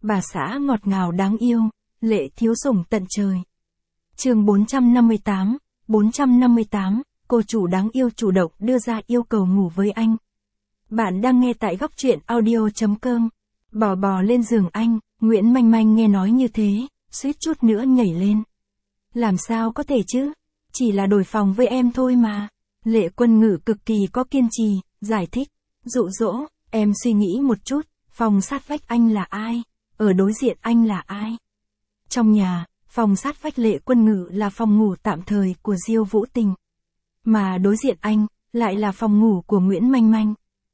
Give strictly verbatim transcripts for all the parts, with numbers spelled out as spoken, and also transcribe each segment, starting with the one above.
bà xã ngọt ngào đáng yêu, Lệ thiếu sủng tận trời. Chương bốn trăm năm mươi tám, bốn trăm năm mươi tám, cô chủ đáng yêu chủ động đưa ra yêu cầu ngủ với anh. Bạn đang nghe tại góc truyện audio chấm com. Bò bò lên giường anh, Nguyễn Manh Manh nghe nói như thế, suýt chút nữa nhảy lên. Làm sao có thể chứ? Chỉ là đổi phòng với em thôi mà. Lệ Quân Ngự cực kỳ có kiên trì, giải thích, dụ dỗ, em suy nghĩ một chút, phòng sát vách anh là ai? Ở đối diện anh là ai? Trong nhà, phòng sát vách Lệ Quân Ngự là phòng ngủ tạm thời của Diêu Vũ Tình. Mà đối diện anh, lại là phòng ngủ của Nguyễn Manh Manh.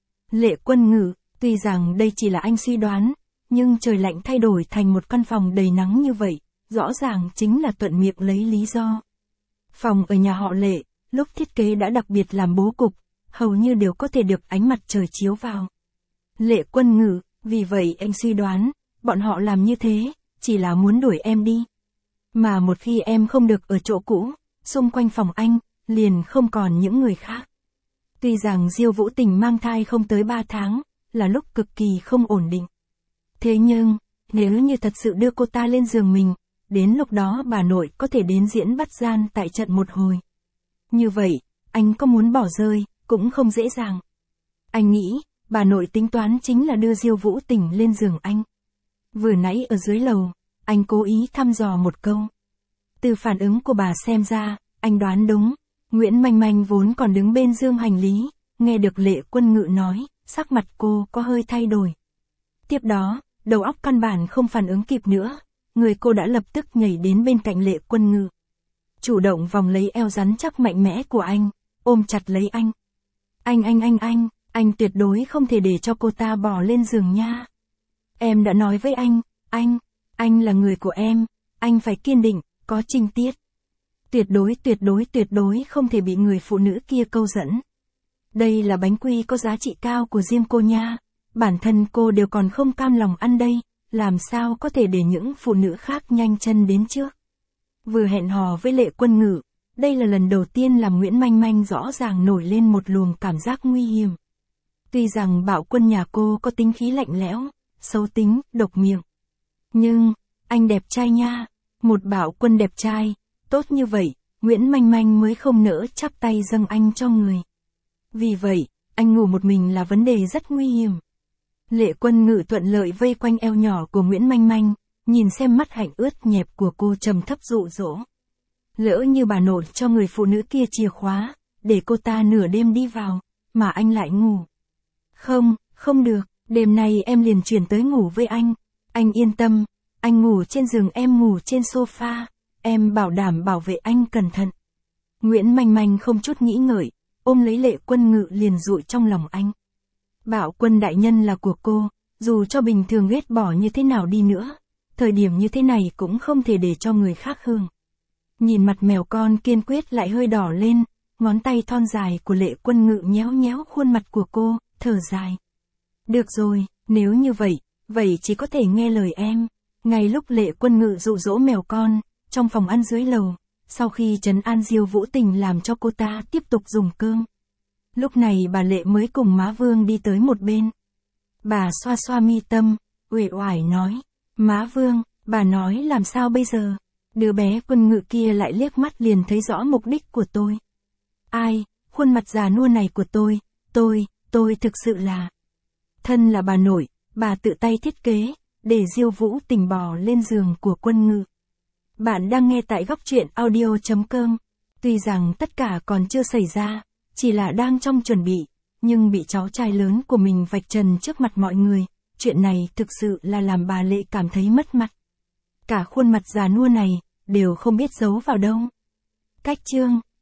Lệ Quân Ngự, tuy rằng đây chỉ là anh suy đoán, nhưng trời lạnh thay đổi thành một căn phòng đầy nắng như vậy, rõ ràng chính là thuận miệng lấy lý do. Phòng ở nhà họ Lệ, lúc thiết kế đã đặc biệt làm bố cục, hầu như đều có thể được ánh mặt trời chiếu vào. Lệ Quân Ngự, vì vậy anh suy đoán, bọn họ làm như thế, chỉ là muốn đuổi em đi. Mà một khi em không được ở chỗ cũ, xung quanh phòng anh, liền không còn những người khác. Tuy rằng Diêu Vũ Tình mang thai không tới ba tháng, là lúc cực kỳ không ổn định. Thế nhưng, nếu như thật sự đưa cô ta lên giường mình, đến lúc đó bà nội có thể đến diễn bắt gian tại trận một hồi. Như vậy, anh có muốn bỏ rơi, cũng không dễ dàng. Anh nghĩ, bà nội tính toán chính là đưa Diêu Vũ Tình lên giường anh. Vừa nãy ở dưới lầu, anh cố ý thăm dò một câu. Từ phản ứng của bà xem ra, anh đoán đúng. Nguyễn Manh Manh vốn còn đứng bên dương hành lý, nghe được Lệ Quân Ngự nói, sắc mặt cô có hơi thay đổi. Tiếp đó, đầu óc căn bản không phản ứng kịp nữa, người cô đã lập tức nhảy đến bên cạnh Lệ Quân Ngự. Chủ động vòng lấy eo rắn chắc mạnh mẽ của anh, ôm chặt lấy anh. Anh anh anh anh, anh tuyệt đối không thể để cho cô ta bỏ lên giường nha. Em đã nói với anh, anh, anh là người của em, anh phải kiên định, có trinh tiết. Tuyệt đối tuyệt đối tuyệt đối không thể bị người phụ nữ kia câu dẫn. Đây là bánh quy có giá trị cao của riêng cô nha, bản thân cô đều còn không cam lòng ăn đây, làm sao có thể để những phụ nữ khác nhanh chân đến trước. Vừa hẹn hò với Lệ Quân Ngự, đây là lần đầu tiên làm Nguyễn Manh Manh rõ ràng nổi lên một luồng cảm giác nguy hiểm. Tuy rằng Bạo Quân nhà cô có tính khí lạnh lẽo, xấu tính, độc miệng. Nhưng, anh đẹp trai nha, một Bạo Quân đẹp trai, tốt như vậy, Nguyễn Manh Manh mới không nỡ chắp tay dâng anh cho người. Vì vậy, anh ngủ một mình là vấn đề rất nguy hiểm. Lệ Quân Ngự thuận lợi vây quanh eo nhỏ của Nguyễn Manh Manh, nhìn xem mắt hạnh ướt nhẹp của cô trầm thấp dụ dỗ. Lỡ như bà nội cho người phụ nữ kia chìa khóa, để cô ta nửa đêm đi vào, mà anh lại ngủ. Không, không được, đêm nay em liền chuyển tới ngủ với anh. Anh yên tâm, anh ngủ trên giường em ngủ trên sofa, em bảo đảm bảo vệ anh cẩn thận. Nguyễn Manh Manh không chút nghĩ ngợi, ôm lấy Lệ Quân Ngự liền dụi trong lòng anh. Bạo Quân đại nhân là của cô, dù cho bình thường ghét bỏ như thế nào đi nữa, thời điểm như thế này cũng không thể để cho người khác hưởng. Nhìn mặt mèo con kiên quyết lại hơi đỏ lên, ngón tay thon dài của Lệ Quân Ngự nhéo nhéo khuôn mặt của cô, thở dài. Được rồi, nếu như vậy, vậy chỉ có thể nghe lời em. Ngay lúc Lệ Quân Ngự dụ dỗ mèo con, trong phòng ăn dưới lầu, sau khi trấn an Diêu Vũ Tình làm cho cô ta tiếp tục dùng cơm. Lúc này bà Lệ mới cùng má Vương đi tới một bên. Bà xoa xoa mi tâm, uể oải nói, má Vương, bà nói làm sao bây giờ? Đứa bé Quân Ngự kia lại liếc mắt liền thấy rõ mục đích của tôi. Ai, khuôn mặt già nua này của tôi, tôi, tôi thực sự là... Thân là bà nội, bà tự tay thiết kế, để Diêu Vũ Tình bò lên giường của Quân Ngự. Bạn đang nghe tại góc truyện audio chấm com. Tuy rằng tất cả còn chưa xảy ra, chỉ là đang trong chuẩn bị, nhưng bị cháu trai lớn của mình vạch trần trước mặt mọi người, chuyện này thực sự là làm bà Lệ cảm thấy mất mặt. Cả khuôn mặt già nua này, đều không biết giấu vào đâu. Cách chương